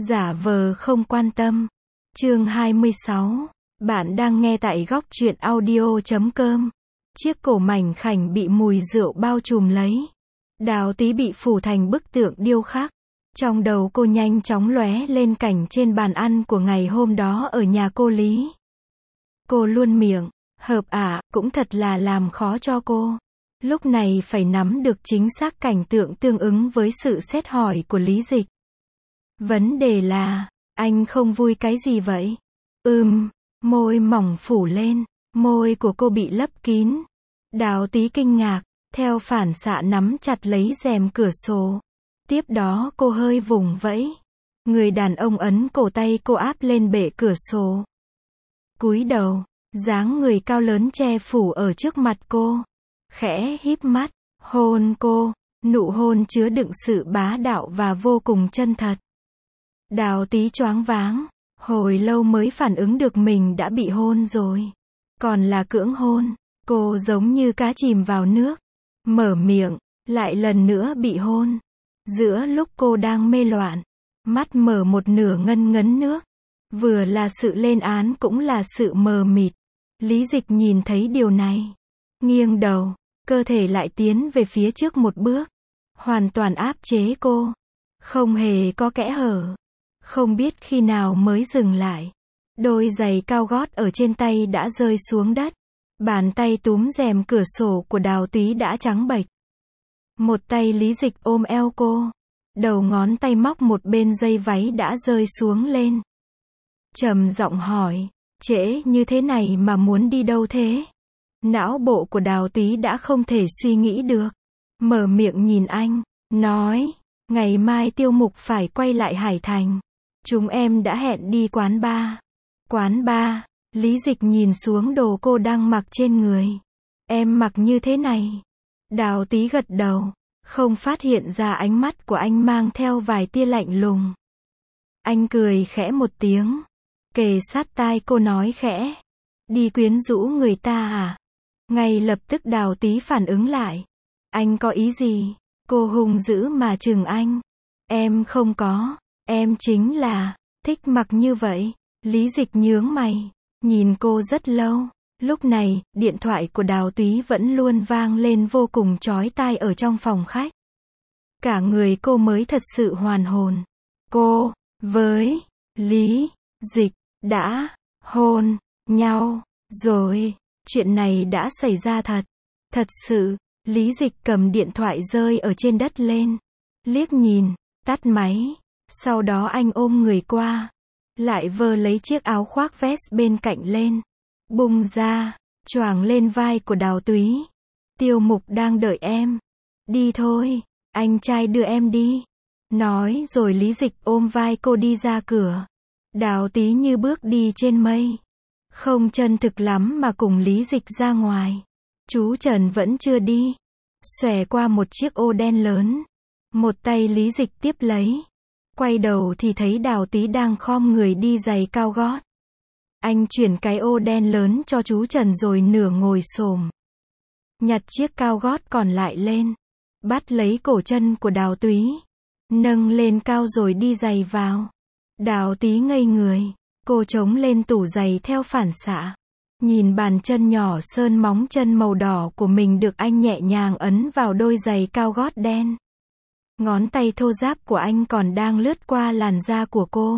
Giả vờ không quan tâm. Chương 26. Bạn đang nghe tại góc truyện audio.com. Chiếc cổ mảnh khảnh bị mùi rượu bao trùm lấy. Đào Tí bị phủ thành bức tượng điêu khắc. Trong đầu cô nhanh chóng lóe lên cảnh trên bàn ăn của ngày hôm đó ở nhà cô Lý. Cô luôn miệng, hợp ạ, cũng thật là làm khó cho cô. Lúc này phải nắm được chính xác cảnh tượng tương ứng với sự xét hỏi của Lý Dịch. Vấn đề là, anh không vui cái gì vậy? Môi mỏng phủ lên, môi của cô bị lấp kín. Đào Tí kinh ngạc, theo phản xạ nắm chặt lấy rèm cửa sổ. Tiếp đó cô hơi vùng vẫy. Người đàn ông ấn cổ tay cô áp lên bệ cửa sổ. Cúi đầu, dáng người cao lớn che phủ ở trước mặt cô. Khẽ híp mắt, hôn cô, nụ hôn chứa đựng sự bá đạo và vô cùng chân thật. Đào Tí choáng váng, hồi lâu mới phản ứng được mình đã bị hôn rồi. Còn là cưỡng hôn, cô giống như cá chìm vào nước. Mở miệng, lại lần nữa bị hôn. Giữa lúc cô đang mê loạn, mắt mở một nửa ngân ngấn nước. Vừa là sự lên án cũng là sự mờ mịt. Lý Dịch nhìn thấy điều này. Nghiêng đầu, cơ thể lại tiến về phía trước một bước. Hoàn toàn áp chế cô. Không hề có kẽ hở. Không biết khi nào mới dừng lại. Đôi giày cao gót ở trên tay đã rơi xuống đất. Bàn tay túm rèm cửa sổ của Đào Tí đã trắng bệch. Một tay Lý Dịch ôm eo cô. Đầu ngón tay móc một bên dây váy đã rơi xuống lên. Trầm giọng hỏi, trễ như thế này mà muốn đi đâu thế? Não bộ của Đào Tí đã không thể suy nghĩ được. Mở miệng nhìn anh, nói, ngày mai Tiêu Mục phải quay lại Hải Thành. Chúng em đã hẹn đi quán bar. Quán bar, Lý Dịch nhìn xuống đồ cô đang mặc trên người. Em mặc như thế này. Đào Tí gật đầu, không phát hiện ra ánh mắt của anh mang theo vài tia lạnh lùng. Anh cười khẽ một tiếng, kề sát tai cô nói khẽ, đi quyến rũ người ta à? Ngay lập tức Đào Tí phản ứng lại. Anh có ý gì? Cô hung dữ mà chừng anh. Em không có, em chính là thích mặc như vậy. Lý Dịch nhướng mày, nhìn cô rất lâu. Lúc này, điện thoại của Đào Tí vẫn luôn vang lên vô cùng chói tai ở trong phòng khách. Cả người cô mới thật sự hoàn hồn. Cô, với Lý Dịch, đã hôn nhau rồi. Chuyện này đã xảy ra thật. Thật sự, Lý Dịch cầm điện thoại rơi ở trên đất lên. Liếc nhìn, tắt máy. Sau đó anh ôm người qua. Lại vơ lấy chiếc áo khoác vest bên cạnh lên. Bung ra, choàng lên vai của Đào Túy. Tiêu Mục đang đợi em. Đi thôi, anh trai đưa em đi. Nói rồi Lý Dịch ôm vai cô đi ra cửa. Đào Tí như bước đi trên mây. Không chân thực lắm mà cùng Lý Dịch ra ngoài. Chú Trần vẫn chưa đi. Xòe qua một chiếc ô đen lớn. Một tay Lý Dịch tiếp lấy. Quay đầu thì thấy Đào Tí đang khom người đi giày cao gót. Anh chuyển cái ô đen lớn cho chú Trần rồi nửa ngồi xổm. Nhặt chiếc cao gót còn lại lên. Bắt lấy cổ chân của Đào Túy. Nâng lên cao rồi đi giày vào. Đào Tí ngây người. Cô chống lên tủ giày theo phản xạ. Nhìn bàn chân nhỏ sơn móng chân màu đỏ của mình được anh nhẹ nhàng ấn vào đôi giày cao gót đen. Ngón tay thô ráp của anh còn đang lướt qua làn da của cô.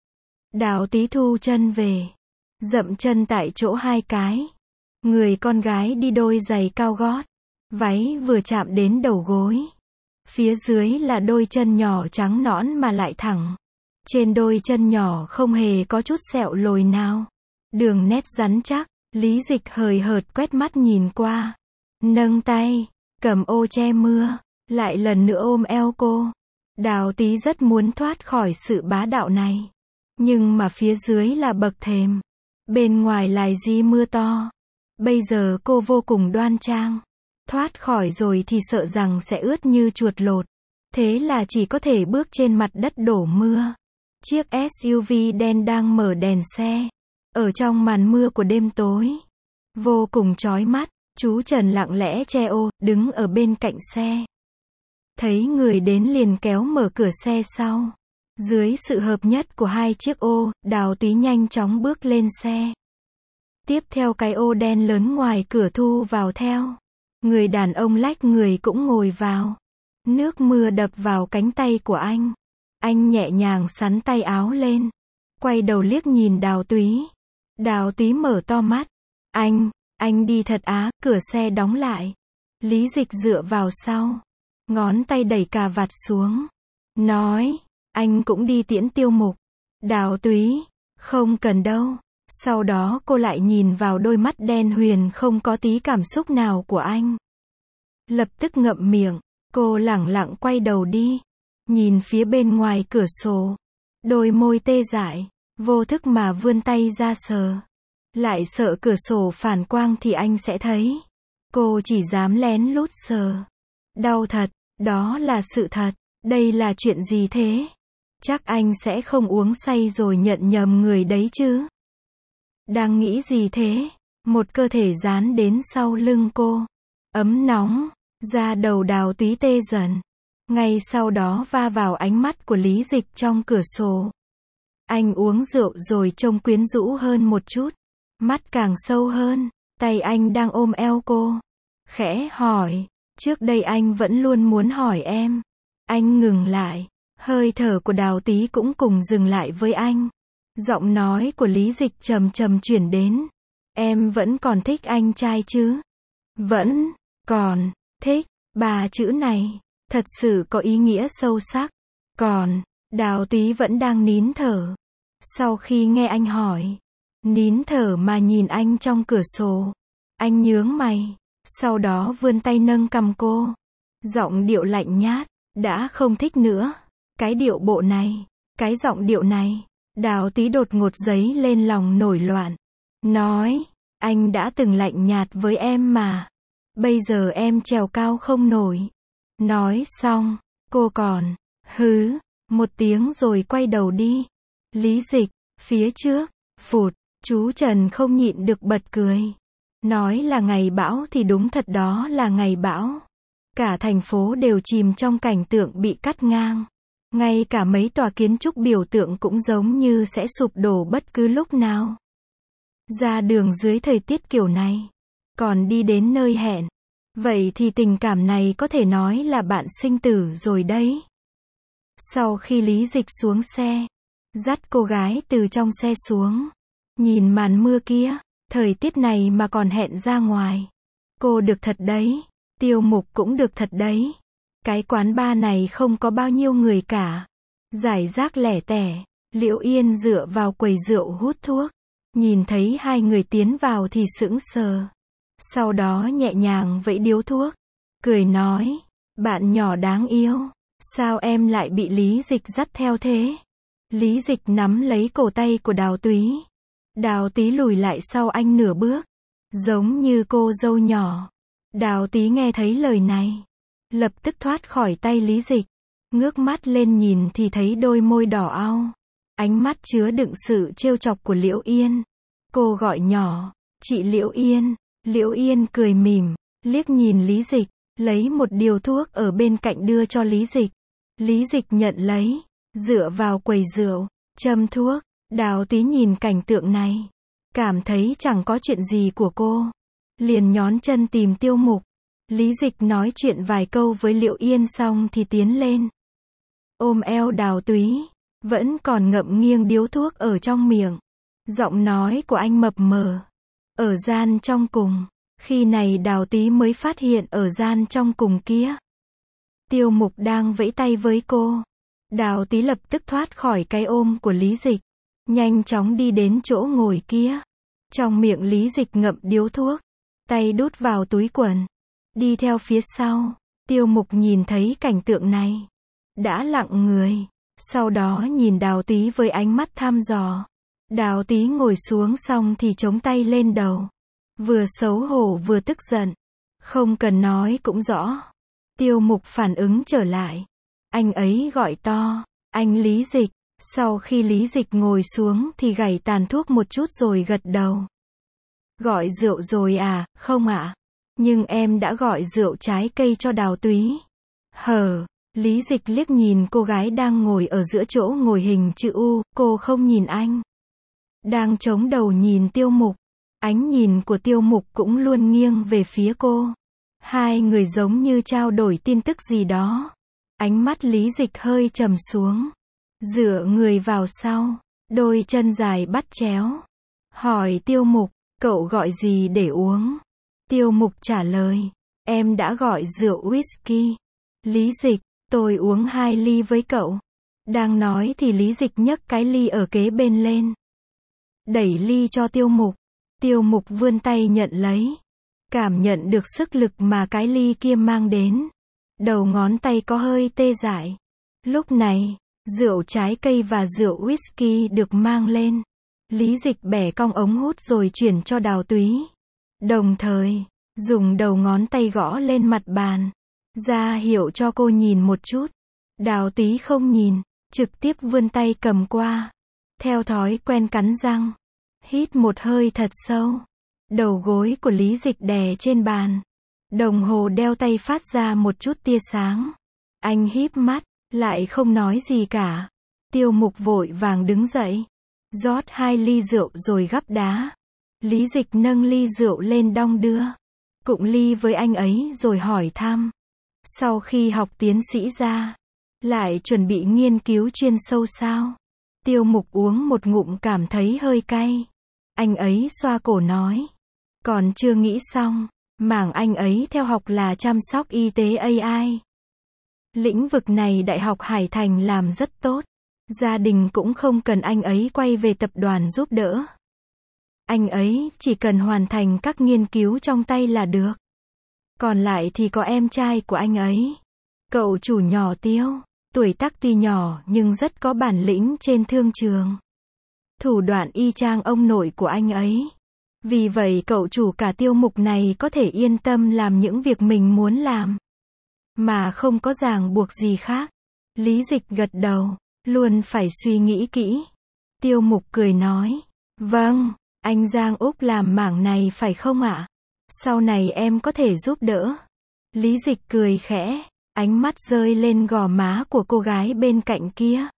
Đào Tí thu chân về. Dậm chân tại chỗ hai cái. Người con gái đi đôi giày cao gót. Váy vừa chạm đến đầu gối. Phía dưới là đôi chân nhỏ trắng nõn mà lại thẳng. Trên đôi chân nhỏ không hề có chút sẹo lồi nào. Đường nét rắn chắc. Lý Dịch hời hợt quét mắt nhìn qua. Nâng tay, cầm ô che mưa. Lại lần nữa ôm eo cô. Đào Tí rất muốn thoát khỏi sự bá đạo này. Nhưng mà phía dưới là bậc thềm. Bên ngoài lài ri mưa to. Bây giờ cô vô cùng đoan trang. Thoát khỏi rồi thì sợ rằng sẽ ướt như chuột lột. Thế là chỉ có thể bước trên mặt đất đổ mưa. Chiếc SUV đen đang mở đèn xe. Ở trong màn mưa của đêm tối. Vô cùng chói mắt. Chú Trần lặng lẽ che ô, đứng ở bên cạnh xe. Thấy người đến liền kéo mở cửa xe sau. Dưới sự hợp nhất của hai chiếc ô, Đào Túy nhanh chóng bước lên xe. Tiếp theo cái ô đen lớn ngoài cửa thu vào theo. Người đàn ông lách người cũng ngồi vào. Nước mưa đập vào cánh tay của anh. Anh nhẹ nhàng xắn tay áo lên. Quay đầu liếc nhìn Đào Túy. Đào Túy mở to mắt. Anh đi thật á, cửa xe đóng lại. Lý Dịch dựa vào sau. Ngón tay đẩy cà vạt xuống. Nói, anh cũng đi tiễn Tiêu Mục. Đào Túy, không cần đâu. Sau đó cô lại nhìn vào đôi mắt đen huyền không có tí cảm xúc nào của anh. Lập tức ngậm miệng, cô lẳng lặng quay đầu đi. Nhìn phía bên ngoài cửa sổ. Đôi môi tê dại, vô thức mà vươn tay ra sờ. Lại sợ cửa sổ phản quang thì anh sẽ thấy. Cô chỉ dám lén lút sờ. Đau thật, đó là sự thật. Đây là chuyện gì thế? Chắc anh sẽ không uống say rồi nhận nhầm người đấy chứ. Đang nghĩ gì thế? Một cơ thể dán đến sau lưng cô. Ấm nóng, da đầu Đào Túy tê dần. Ngay sau đó va vào ánh mắt của Lý Dịch trong cửa sổ. Anh uống rượu rồi trông quyến rũ hơn một chút. Mắt càng sâu hơn. Tay anh đang ôm eo cô. Khẽ hỏi. Trước đây anh vẫn luôn muốn hỏi em. Anh ngừng lại. Hơi thở của Đào Túy cũng cùng dừng lại với anh. Giọng nói của Lý Dịch trầm trầm chuyển đến. Em vẫn còn thích anh trai chứ? Vẫn còn thích. Ba chữ này thật sự có ý nghĩa sâu sắc. Còn, Đào Túy vẫn đang nín thở. Sau khi nghe anh hỏi, nín thở mà nhìn anh trong cửa sổ. Anh nhướng mày, sau đó vươn tay nâng cằm cô. Giọng điệu lạnh nhát, đã không thích nữa. Cái điệu bộ này, cái giọng điệu này. Đào Túy đột ngột dấy lên lòng nổi loạn. Nói, anh đã từng lạnh nhạt với em mà. Bây giờ em trèo cao không nổi. Nói xong, cô còn, hứ, một tiếng rồi quay đầu đi. Lý Dịch, phía trước, phụt, chú Trần không nhịn được bật cười. Nói là ngày bão thì đúng thật đó là ngày bão. Cả thành phố đều chìm trong cảnh tượng bị cắt ngang. Ngay cả mấy tòa kiến trúc biểu tượng cũng giống như sẽ sụp đổ bất cứ lúc nào. Ra đường dưới thời tiết kiểu này, còn đi đến nơi hẹn. Vậy thì tình cảm này có thể nói là bạn sinh tử rồi đấy. Sau khi Lý Dịch xuống xe, dắt cô gái từ trong xe xuống. Nhìn màn mưa kia, thời tiết này mà còn hẹn ra ngoài. Cô được thật đấy, Tiêu Mục cũng được thật đấy. Cái quán bar này không có bao nhiêu người cả. Giải rác lẻ tẻ, Liễu Yên dựa vào quầy rượu hút thuốc. Nhìn thấy hai người tiến vào thì sững sờ. Sau đó nhẹ nhàng vẫy điếu thuốc. Cười nói, bạn nhỏ đáng yêu. Sao em lại bị Lý Dịch dắt theo thế? Lý Dịch nắm lấy cổ tay của Đào Túy. Đào Túy lùi lại sau anh nửa bước. Giống như cô dâu nhỏ. Đào Túy nghe thấy lời này. Lập tức thoát khỏi tay Lý Dịch. Ngước mắt lên nhìn thì thấy đôi môi đỏ au. Ánh mắt chứa đựng sự trêu chọc của Liễu Yên. Cô gọi nhỏ, chị Liễu Yên. Liễu Yên cười mỉm, liếc nhìn Lý Dịch, lấy một điếu thuốc ở bên cạnh đưa cho Lý Dịch. Lý Dịch nhận lấy, dựa vào quầy rượu, châm thuốc. Đào Túy nhìn cảnh tượng này, cảm thấy chẳng có chuyện gì của cô. Liền nhón chân tìm Tiêu Mục. Lý Dịch nói chuyện vài câu với Liễu Yên xong thì tiến lên. Ôm eo Đào Túy, vẫn còn ngậm nghiêng điếu thuốc ở trong miệng. Giọng nói của anh mập mờ. Ở gian trong cùng. Khi này Đào Túy mới phát hiện ở gian trong cùng kia. Tiêu Mục đang vẫy tay với cô. Đào Túy lập tức thoát khỏi cái ôm của Lý Dịch. Nhanh chóng đi đến chỗ ngồi kia. Trong miệng Lý Dịch ngậm điếu thuốc. Tay đút vào túi quần. Đi theo phía sau. Tiêu Mục nhìn thấy cảnh tượng này. Đã lặng người. Sau đó nhìn Đào Túy với ánh mắt thăm dò. Đào Túy ngồi xuống xong thì chống tay lên đầu. Vừa xấu hổ vừa tức giận. Không cần nói cũng rõ. Tiêu Mục phản ứng trở lại. Anh ấy gọi to. Anh Lý Dịch. Sau khi Lý Dịch ngồi xuống thì gảy tàn thuốc một chút rồi gật đầu. Gọi rượu rồi à, không ạ. Nhưng em đã gọi rượu trái cây cho Đào Túy. Lý Dịch liếc nhìn cô gái đang ngồi ở giữa chỗ ngồi hình chữ U, cô không nhìn anh. Đang chống đầu nhìn Tiêu Mục. Ánh nhìn của Tiêu Mục cũng luôn nghiêng về phía cô. Hai người giống như trao đổi tin tức gì đó. Ánh mắt Lý Dịch hơi trầm xuống. Dựa người vào sau. Đôi chân dài bắt chéo. Hỏi Tiêu Mục, cậu gọi gì để uống? Tiêu Mục trả lời, em đã gọi rượu whisky. Lý Dịch, tôi uống 2 ly với cậu. Đang nói thì Lý Dịch nhấc cái ly ở kế bên lên. Đẩy ly cho Tiêu Mục. Tiêu Mục vươn tay nhận lấy. Cảm nhận được sức lực mà cái ly kia mang đến. Đầu ngón tay có hơi tê dại. Lúc này, rượu trái cây và rượu whisky được mang lên. Lý Dịch bẻ cong ống hút rồi chuyển cho Đào Túy. Đồng thời, dùng đầu ngón tay gõ lên mặt bàn. Ra hiệu cho cô nhìn một chút. Đào Túy không nhìn, trực tiếp vươn tay cầm qua. Theo thói quen cắn răng. Hít một hơi thật sâu. Đầu gối của Lý Dịch đè trên bàn. Đồng hồ đeo tay phát ra một chút tia sáng. Anh híp mắt, lại không nói gì cả. Tiêu Mục vội vàng đứng dậy. Rót 2 ly rượu rồi gắp đá. Lý Dịch nâng ly rượu lên đong đưa. Cụng ly với anh ấy rồi hỏi thăm. Sau khi học tiến sĩ ra, lại chuẩn bị nghiên cứu chuyên sâu sao? Tiêu Mục uống một ngụm cảm thấy hơi cay. Anh ấy xoa cổ nói. Còn chưa nghĩ xong, mảng anh ấy theo học là chăm sóc y tế AI. Lĩnh vực này Đại học Hải Thành làm rất tốt. Gia đình cũng không cần anh ấy quay về tập đoàn giúp đỡ. Anh ấy chỉ cần hoàn thành các nghiên cứu trong tay là được. Còn lại thì có em trai của anh ấy. Cậu chủ nhỏ Tiêu, tuổi tác tuy nhỏ nhưng rất có bản lĩnh trên thương trường. Thủ đoạn y chang ông nội của anh ấy. Vì vậy cậu chủ cả Tiêu Mục này có thể yên tâm làm những việc mình muốn làm. Mà không có ràng buộc gì khác. Lý Dịch gật đầu, luôn phải suy nghĩ kỹ. Tiêu Mục cười nói. Vâng, anh Giang Úc làm mảng này phải không ạ? Sau này em có thể giúp đỡ. Lý Dịch cười khẽ, ánh mắt rơi lên gò má của cô gái bên cạnh kia.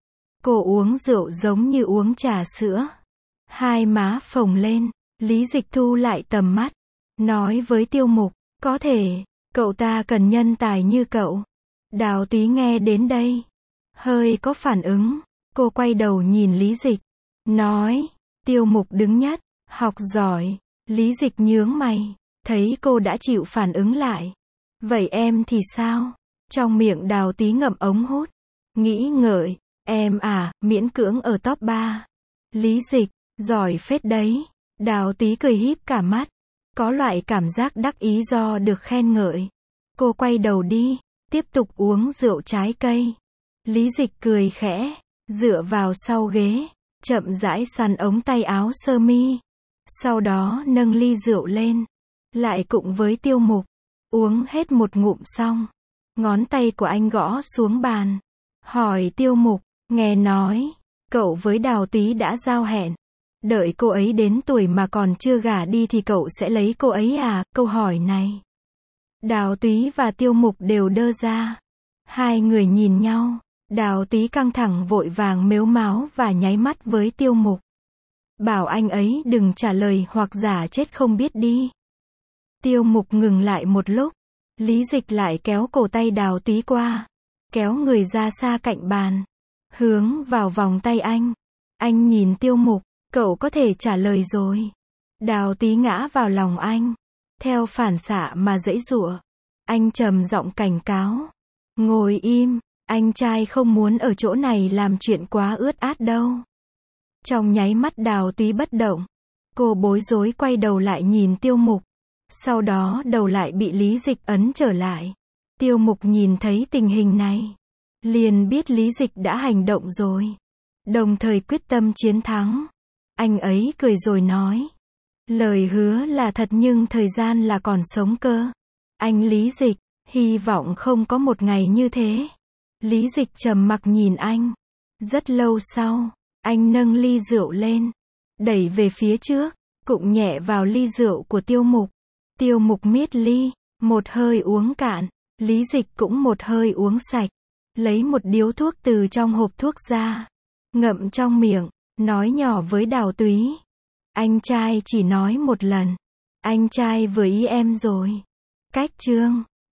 Cô uống rượu giống như uống trà sữa. Hai má phồng lên, Lý Dịch thu lại tầm mắt. Nói với Tiêu Mục, có thể, cậu ta cần nhân tài như cậu. Đào Túy nghe đến đây, hơi có phản ứng. Cô quay đầu nhìn Lý Dịch, nói, Tiêu Mục đứng nhất, học giỏi. Lý Dịch nhướng mày, thấy cô đã chịu phản ứng lại. Vậy em thì sao? Trong miệng Đào Túy ngậm ống hút. Nghĩ ngợi, em à, miễn cưỡng ở top 3. Lý Dịch, giỏi phết đấy. Đào Túy cười híp cả mắt. Có loại cảm giác đắc ý do được khen ngợi. Cô quay đầu đi, tiếp tục uống rượu trái cây. Lý Dịch cười khẽ, dựa vào sau ghế, chậm rãi sắn ống tay áo sơ mi. Sau đó nâng ly rượu lên, lại cụng với Tiêu Mục. Uống hết một ngụm xong, ngón tay của anh gõ xuống bàn. Hỏi Tiêu Mục, nghe nói, cậu với Đào Túy đã giao hẹn. Đợi cô ấy đến tuổi mà còn chưa gả đi thì cậu sẽ lấy cô ấy à? Câu hỏi này, Đào Túy và Tiêu Mục đều đơ ra. Hai người nhìn nhau, Đào Túy căng thẳng vội vàng mếu máo và nháy mắt với Tiêu Mục. Bảo anh ấy đừng trả lời hoặc giả chết không biết đi. Tiêu Mục ngừng lại một lúc. Lý Dịch lại kéo cổ tay Đào Túy qua. Kéo người ra xa cạnh bàn. Hướng vào vòng tay anh. Anh nhìn Tiêu Mục. Cậu có thể trả lời rồi. Đào Túy ngã vào lòng anh. Theo phản xạ mà giãy giụa. Anh trầm giọng cảnh cáo. Ngồi im. Anh trai không muốn ở chỗ này làm chuyện quá ướt át đâu. Trong nháy mắt Đào Túy bất động. Cô bối rối quay đầu lại nhìn Tiêu Mục. Sau đó đầu lại bị Lý Dịch ấn trở lại. Tiêu Mục nhìn thấy tình hình này, liền biết Lý Dịch đã hành động rồi. Đồng thời quyết tâm chiến thắng. Anh ấy cười rồi nói. Lời hứa là thật nhưng thời gian là còn sống cơ. Anh Lý Dịch, hy vọng không có một ngày như thế. Lý Dịch trầm mặc nhìn anh. Rất lâu sau, anh nâng ly rượu lên, đẩy về phía trước, cụng nhẹ vào ly rượu của Tiêu Mục. Tiêu Mục miết ly, một hơi uống cạn. Lý Dịch cũng một hơi uống sạch, lấy một điếu thuốc từ trong hộp thuốc ra, ngậm trong miệng, nói nhỏ với Đào Túy. Anh trai chỉ nói một lần. Anh trai vừa ý em rồi. Cách Trương.